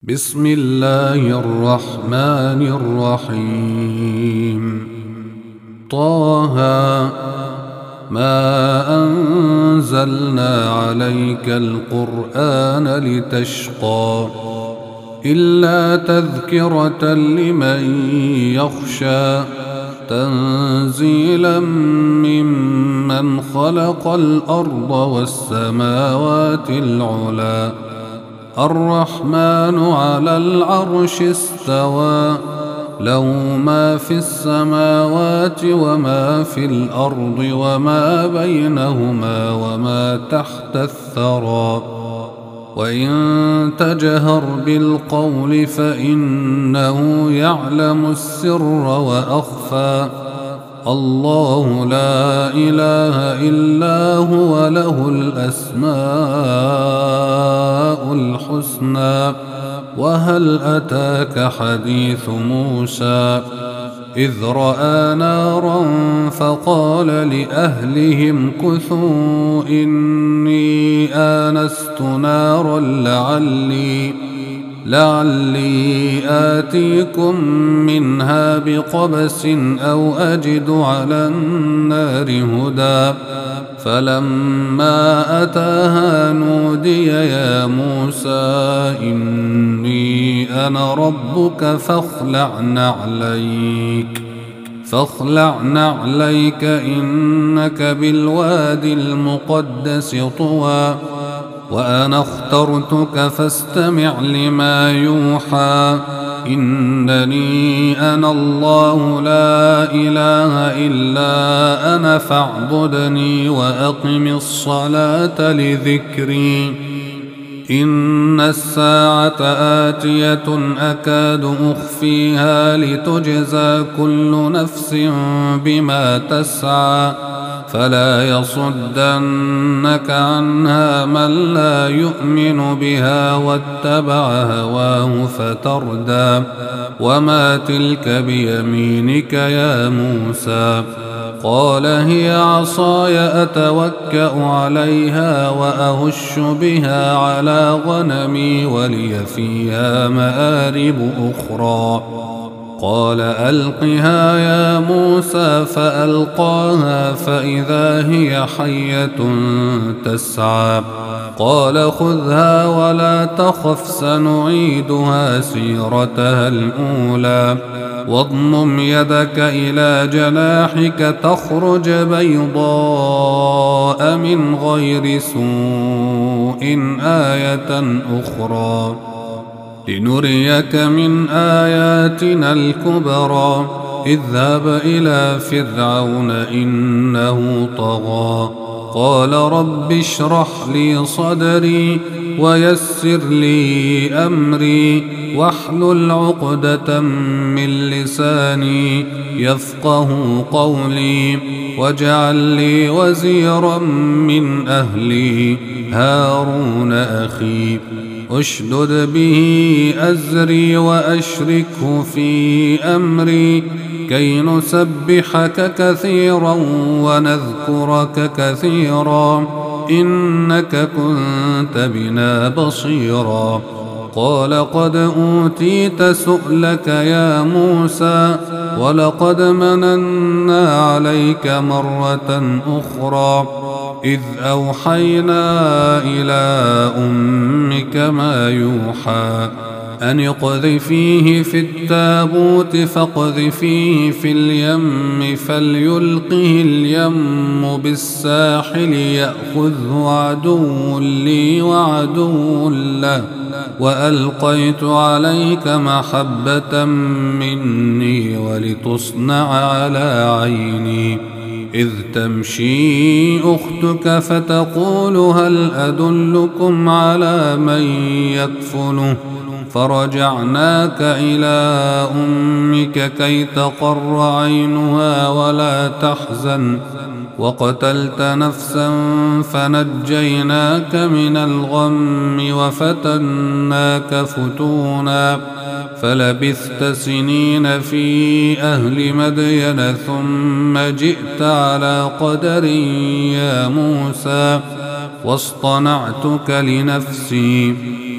بسم الله الرحمن الرحيم. طه ما أنزلنا عليك القرآن لتشقى إلا تذكرة لمن يخشى تنزيلا ممن خلق الأرض والسماوات العلى الرحمن على العرش استوى له ما في السماوات وما في الأرض وما بينهما وما تحت الثرى وإن تجهر بالقول فإنه يعلم السر وأخفى الله لا إله إلا هو له الأسماء الحسنى. وهل أتاك حديث موسى إذ رأى نارا فقال لأهلهم كثوا إني آنست نارا لعلي آتيكم منها بقبس أو أجد على النار هدى فلما أتاها نودي يا موسى إني أنا ربك فاخلع نعليك إنك بالوادي المقدس طوى وأنا اخترتك فاستمع لما يوحى إنني أنا الله لا إله إلا أنا فاعبدني وأقم الصلاة لذكري إن الساعة آتية أكاد أخفيها لتجزى كل نفس بما تسعى فلا يصدنك عنها من لا يؤمن بها واتبع هواه فتردى وما تلك بيمينك يا موسى قال هي عصاي أتوكأ عليها وأهش بها على غنمي ولي فيها مآرب أخرى قال ألقها يا موسى فألقاها فإذا هي حية تسعى قال خذها ولا تخف سنعيدها سيرتها الأولى واضمم يدك إلى جناحك تخرج بيضاء من غير سوء آية أخرى لنريك من آياتنا الكبرى اذهب إلى فرعون إنه طغى قال رب اشرح لي صدري ويسر لي أمري واحلل عقدة من لساني يفقه قولي واجعل لي وزيرا من أهلي هارون أخي اشدد به أزري وأشركه في أمري كي نسبحك كثيرا ونذكرك كثيرا إنك كنت بنا بصيرا قال قد أوتيت سؤلك يا موسى ولقد مننا عليك مرة أخرى إذ أوحينا إلى أمك ما يوحى أن اقذفيه في التابوت فاقذفيه في اليم فليلقه اليم بالساحل يأخذه عدو لي وعدو له وألقيت عليك محبة مني ولتصنع على عيني إذ تمشي أختك فتقول هل أدلكم على من يكفله فرجعناك إلى أمك كي تقر عينها ولا تحزن وقتلت نفسا فنجيناك من الغم وفتناك فتونا فلبثت سنين في أهل مدين ثم جئت على قدر يا موسى واصطنعتك لنفسي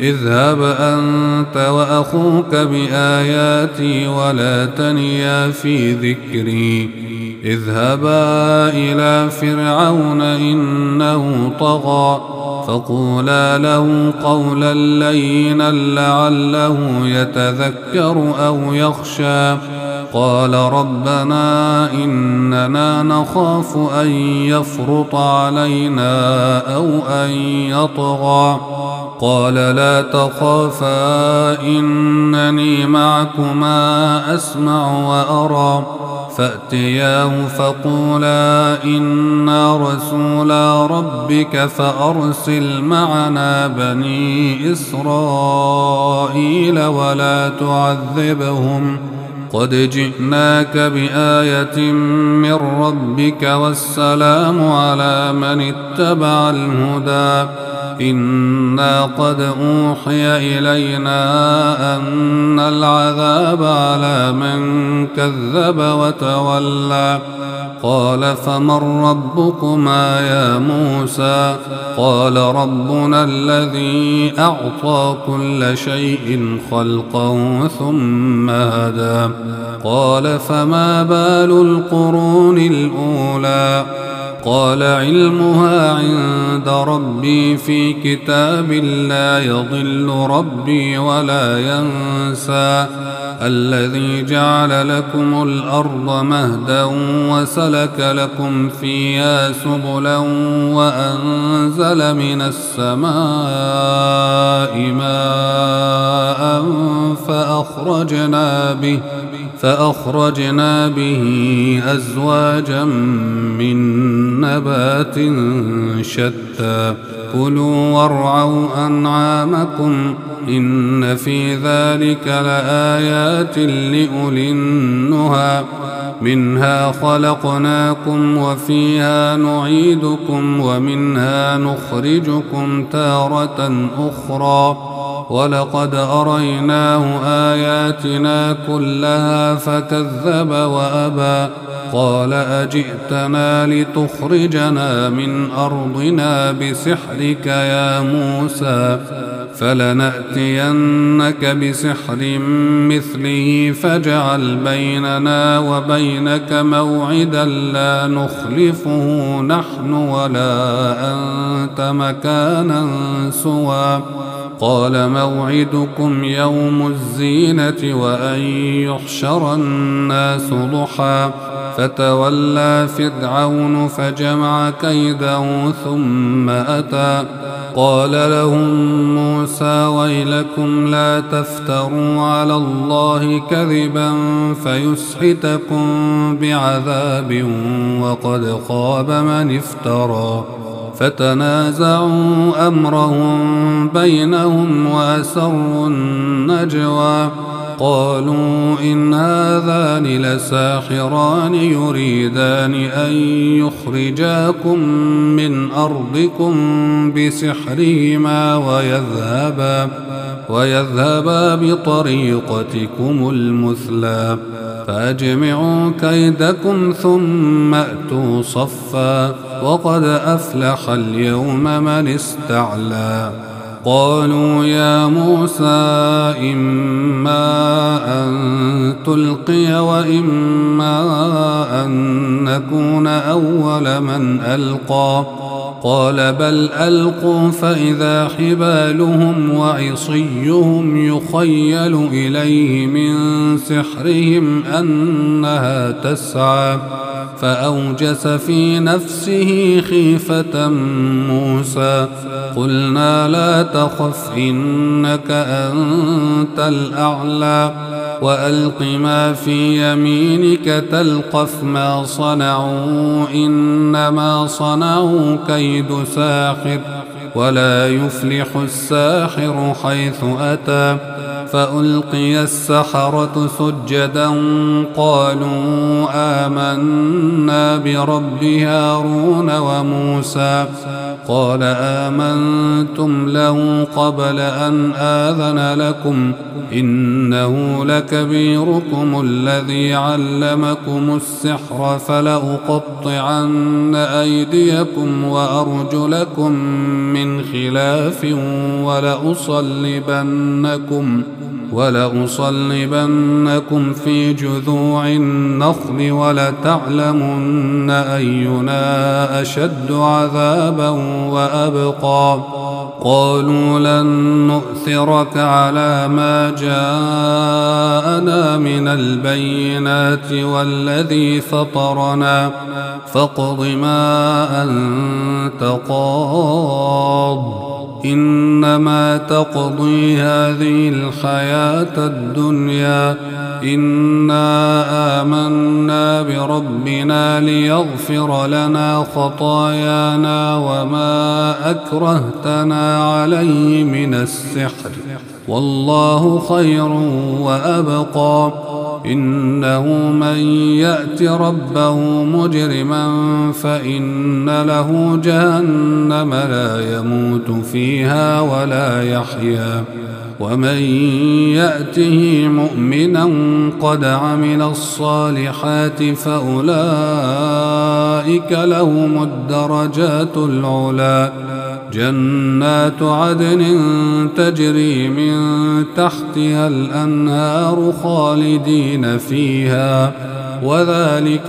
اذهب أنت وأخوك بآياتي ولا تنيا في ذكري اذهبا إلى فرعون إنه طغى فقولا له قولا لينا لعله يتذكر أو يخشى قال ربنا إننا نخاف أن يفرط علينا أو أن يطغى قال لا تخافا إنني معكما أسمع وأرى فأتياه فقولا إنا رسولا ربك فأرسل معنا بني إسرائيل ولا تعذبهم قد جئناك بآية من ربك والسلام على من اتبع الهدى إنا قد أوحي إلينا أن العذاب على من كذب وتولى قال فمن ربكما يا موسى قال ربنا الذي أعطى كل شيء خلقه ثم هدى قال فما بال القرون الأولى قال علمها عند ربي في كتاب لا يضل ربي ولا ينسى الذي جعل لكم الأرض مهدا وسلك لكم فيها سبلا وأنزل من السماء ماء فأخرجنا به أزواجا من نبات شتى كلوا وارعوا أنعامكم إن في ذلك لآيات لأولي النهى منها خلقناكم وفيها نعيدكم ومنها نخرجكم تارة أخرى ولقد أريناه آياتنا كلها فكذب وأبى قال أجئتنا لتخرجنا من أرضنا بسحرك يا موسى فلنأتينك بسحر مثله فاجعل بيننا وبينك موعدا لا نخلفه نحن ولا أنت مكانا سوى قال موعدكم يوم الزينة وأن يحشر الناس ضحى فتولى فرعون فجمع كيده ثم أتى قال لهم موسى ويلكم لا تفتروا على الله كذبا فيسحتكم بعذاب وقد خاب من افترى فتنازعوا أمرهم بينهم وأسروا النجوى قالوا إن هذان لساحران يريدان أن يخرجاكم من أرضكم بسحرهما ويذهبا بطريقتكم المثلى فأجمعوا كيدكم ثم أتوا صفا وقد أفلح اليوم من استعلى قالوا يا موسى إما أن تلقي وإما أن نكون أول من ألقى قال بل ألقوا فإذا حبالهم وعصيهم يخيل إليه من سحرهم أنها تسعى فأوجس في نفسه خيفة موسى قلنا لا تخف إنك أنت الأعلى وألق ما في يمينك تلقف ما صنعوا إنما صنعوا كيد ساحر ولا يفلح الساحر حيث أتى فألقي السحرة سجدا قالوا آمنا برب هارون وموسى قال آمنتم له قبل أن آذن لكم إنه لكبيركم الذي علمكم السحر فلأقطعن أيديكم وأرجلكم من خلاف ولأصلبنكم في جذوع النخل ولتعلمن أينا أشد عذابا وأبقى قالوا لن نؤثرك على ما جاءنا من البينات والذي فطرنا فاقض ما أنت قاض إنما تقضي هذه الحياة الدنيا إنا آمنا بربنا ليغفر لنا خطايانا وما أكرهتنا عليه من السحر والله خير وأبقى إنه من يأت ربه مجرما فإن له جهنم لا يموت فيها ولا يحيا ومن يأته مؤمنا قد عمل الصالحات فأولئك لهم الدرجات العلى جنات عدن تجري من تحتها الأنهار خالدين فيها وذلك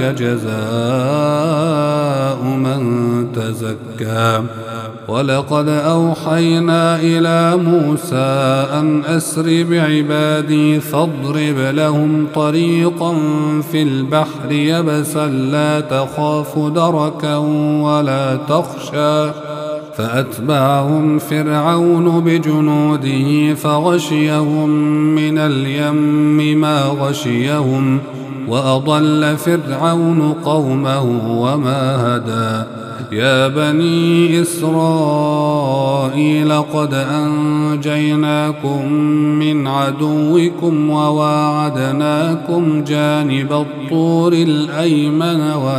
جزاء من تزكى ولقد أوحينا إلى موسى أن أسر بعبادي فاضرب لهم طريقا في البحر يبسا لا تخاف دركا ولا تخشى فأتبعهم فرعون بجنوده فغشيهم من اليم ما غشيهم وأضل فرعون قومه وما هدى يا بني إسرائيل قد أنجيناكم من عدوكم وواعدناكم جانب الطور الأيمن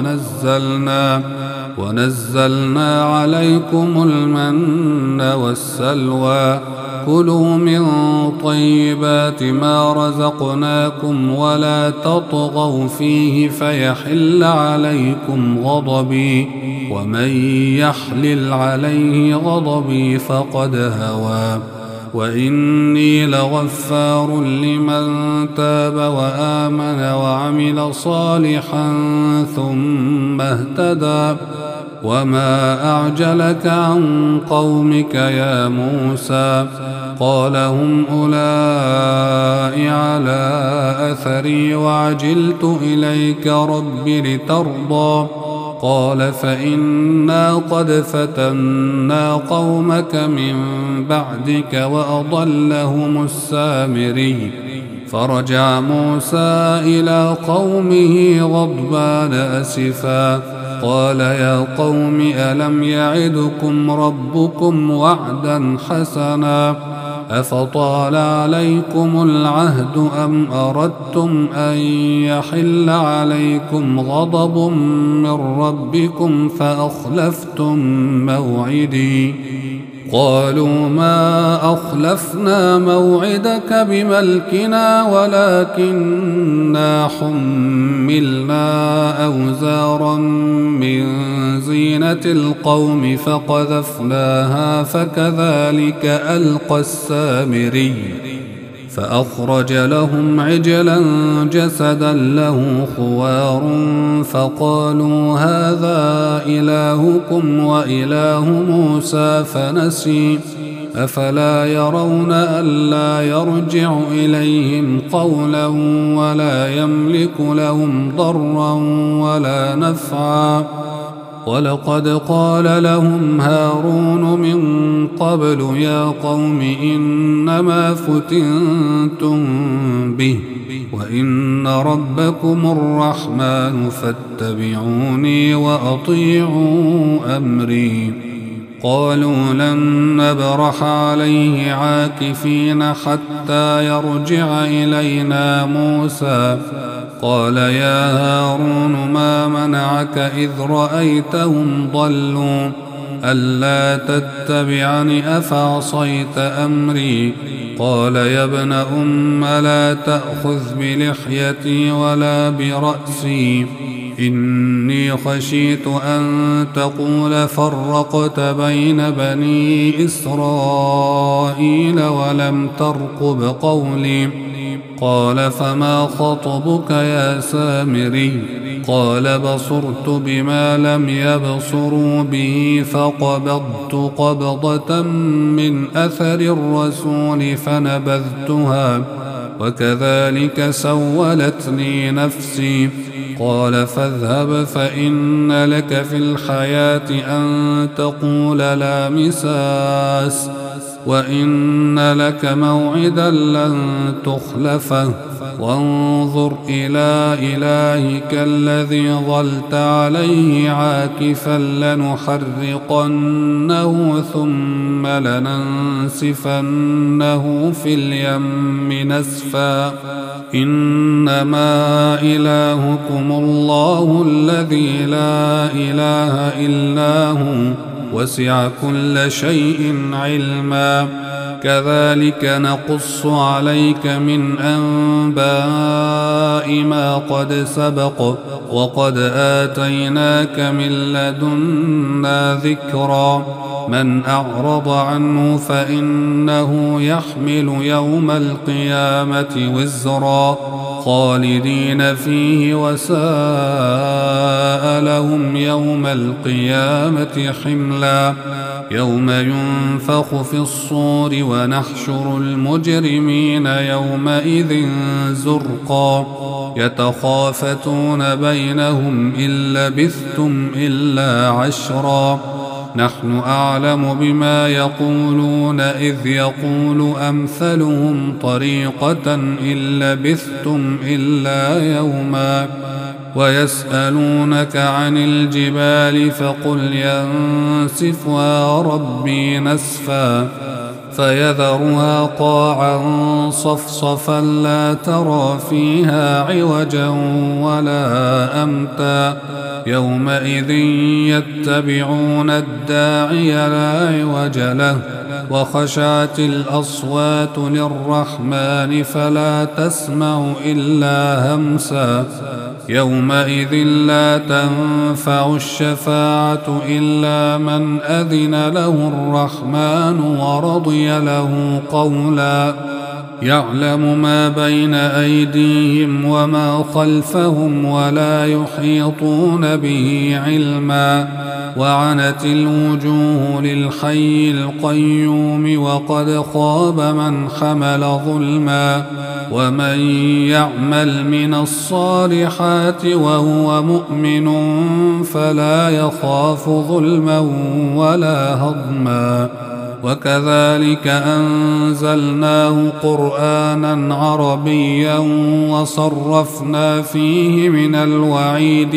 ونزلنا عليكم المن والسلوى كلوا من طيبات ما رزقناكم ولا تطغوا فيه فيحل عليكم غضبي ومن يحلل عليه غضبي فقد هوى وإني لغفار لمن تاب وآمن وعمل صالحا ثم اهتدى وما أعجلك عن قومك يا موسى قال هم أولئك على أثري وعجلت إليك رب لترضى قال فإنا قد فتنا قومك من بعدك وأضلهم السامري فرجع موسى إلى قومه غضبان أسفا قال يا قوم ألم يعدكم ربكم وعدا حسنا أفطال عليكم العهد أم أردتم أن يحل عليكم غضب من ربكم فأخلفتم موعدي قالوا ما أخلفنا موعدك بملكنا ولكننا حملنا أوزارا من زينة القوم فقذفناها فكذلك ألقى السامري فأخرج لهم عجلا جسدا له خوار فقالوا هذا إلهكم وإله موسى فنسي أفلا يرون ألا يرجع إليهم قولا ولا يملك لهم ضرا ولا نفعا ولقد قال لهم هارون من قبل يا قوم إنما فتنتم به وإن ربكم الرحمن فاتبعوني وأطيعوا أمري قالوا لن نبرح عليه عاكفين حتى يرجع إلينا موسى قال يا هارون ما منعك إذ رأيتهم ضلوا ألا تتبعني أفعصيت أمري؟ قال يا ابن لا تأخذ بلحيتي ولا برأسي، إني خشيت أن تقول فرقت بين بني إسرائيل ولم ترقب قولي. قال فما خطبك يا سامري؟ قال بصرت بما لم يبصروا به فقبضت قبضة من أثر الرسول فنبذتها وكذلك سولت لي نفسي. قال فاذهب فإن لك في الحياة أن تقول لا مساس، وإن لك موعدا لن تخلفه، وانظر إلى إلهك الذي ظلت عليه عاكفا لنحرقنه ثم لننسفنه في اليم نسفا. إنما إلهكم الله الذي لا إله إلا هو وسع كل شيء علما. كذلك نقص عليك من أنباء ما قد سبق وقد آتيناك من لدنا ذكرا. من أعرض عنه فإنه يحمل يوم القيامة وزرا خالدين فيه وساء لهم يوم القيامة حملا. يوم ينفخ في الصور ونحشر المجرمين يومئذ زرقا يتخافتون بينهم إن لبثتم إلا عشرا. نحن أعلم بما يقولون إذ يقول أمثلهم طريقة إن لبثتم إلا يوما. ويسألونك عن الجبال فقل ينسفها ربي نسفا فيذرها قاعا صفصفا لا ترى فيها عوجا ولا أمتا. يومئذ يتبعون الداعي لا عوج له وخشعت الأصوات للرحمن فلا تسمع إلا همسا. يومئذ لا تنفع الشفاعة إلا من أذن له الرحمن ورضي له قولا. يعلم ما بين أيديهم وما خلفهم ولا يحيطون به علما. وعنت الوجوه للحي القيوم وقد خاب من حمل ظلما. ومن يعمل من الصالحات وهو مؤمن فلا يخاف ظلما ولا هضما. وكذلك أنزلناه قرآنا عربيا وصرفنا فيه من الوعيد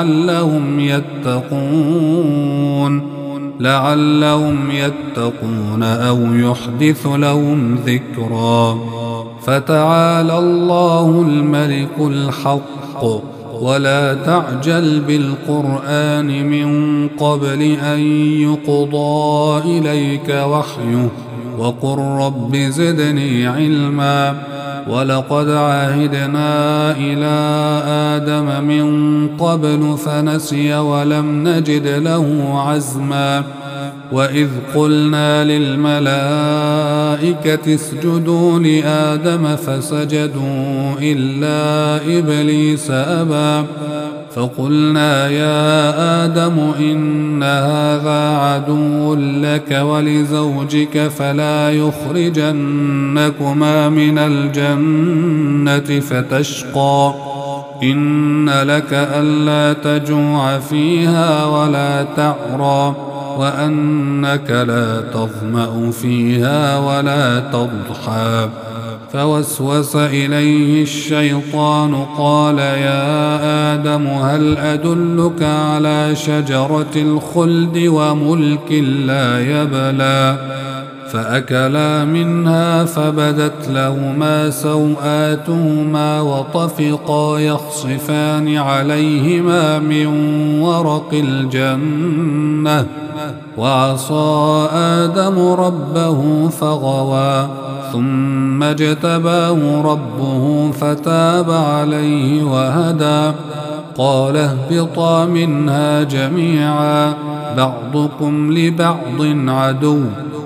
لعلهم يتقون أو يحدث لهم ذكرا. فتعالى الله الملك الحق ولا تعجل بالقرآن من قبل أن يقضى إليك وحيه وقل رب زدني علما. ولقد عهدنا إلى آدم من قبل فنسي ولم نجد له عزما. وإذ قلنا للملائكة اسجدوا لآدم فسجدوا إلا إبليس أبى. فقلنا يا آدم إن هذا عدو لك ولزوجك فلا يخرجنكما من الجنة فتشقى. إن لك ألا تجوع فيها ولا تعرى وأنك لا تظمأ فيها ولا تضحى. فوسوس إليه الشيطان قال يا آدم هل أدلك على شجرة الخلد وملك لا يبلى. فأكلا منها فبدت لهما سوآتهما وطفقا يخصفان عليهما من ورق الجنة وعصى آدم ربه فغوى ثم اجتباه ربه فتاب عليه وهدى قال اهبطا منها جميعا بعضكم لبعض عدو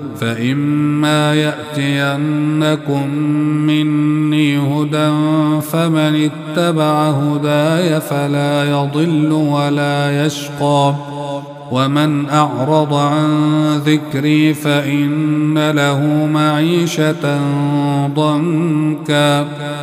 فإما يأتينكم مني هدى فمن اتبع هداي فلا يضل ولا يشقى ومن أعرض عن ذكري فإن له معيشة ضنكا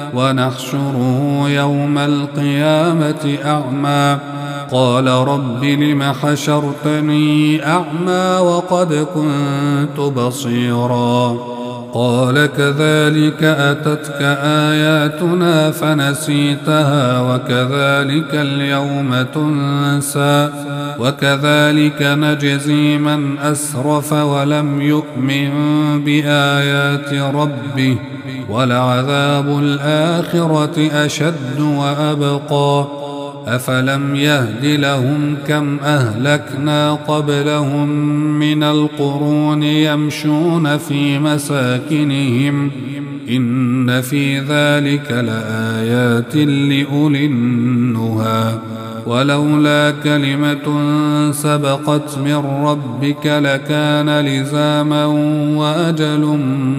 ونحشره يوم القيامة أعمى قال رب لم حشرتني أعمى وقد كنت بصيرا قال كذلك أتتك آياتنا فنسيتها وكذلك اليوم تنسى وكذلك نجزي من أسرف ولم يؤمن بآيات ربه ولعذاب الآخرة أشد وأبقى أفلم يهد لهم كم أهلكنا قبلهم من القرون يمشون في مساكنهم إن في ذلك لآيات لأولي النهى ولولا كلمة سبقت من ربك لكان لزاما وأجل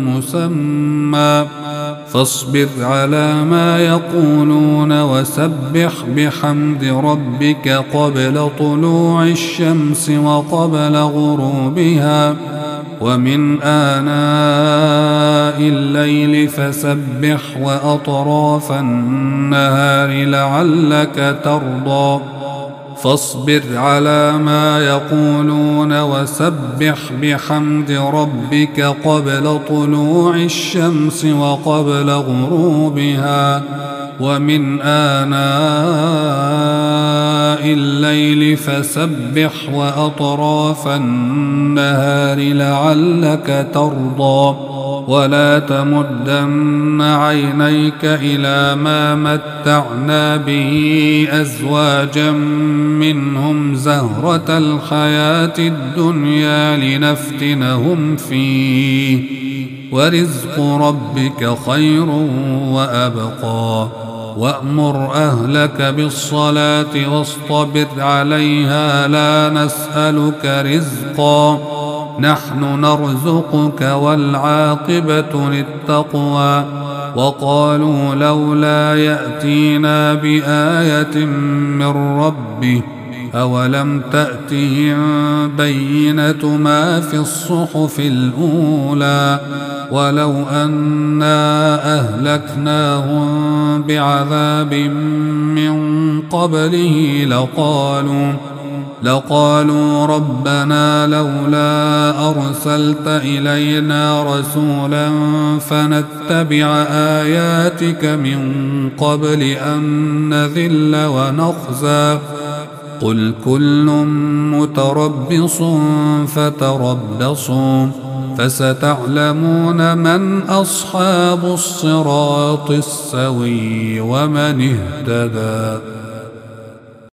مسمى فاصبر على ما يقولون وسبح بحمد ربك قبل طلوع الشمس وقبل غروبها ومن آناء الليل فسبح وأطراف النهار لعلك ترضى فاصبر على ما يقولون وسبح بحمد ربك قبل طلوع الشمس وقبل غروبها ومن آناء الليل فسبح وأطراف النهار لعلك ترضى ولا تمدن عينيك إلى ما متعنا به أزواجا منهم زهرة الحياة الدنيا لنفتنهم فيه ورزق ربك خير وأبقى وأمر أهلك بالصلاة واصطبر عليها لا نسألك رزقا نحن نرزقك والعاقبة للتقوى وقالوا لولا يأتينا بآية من ربه أولم تأتهم بينة ما في الصحف الأولى ولو أنا أهلكناهم بعذاب من قبله لقالوا ربنا لولا أرسلت إلينا رسولا فنتبع آياتك من قبل أن نذل ونخزى قل كل متربص فتربصوا فستعلمون من أصحاب الصراط السوي ومن اهتدى.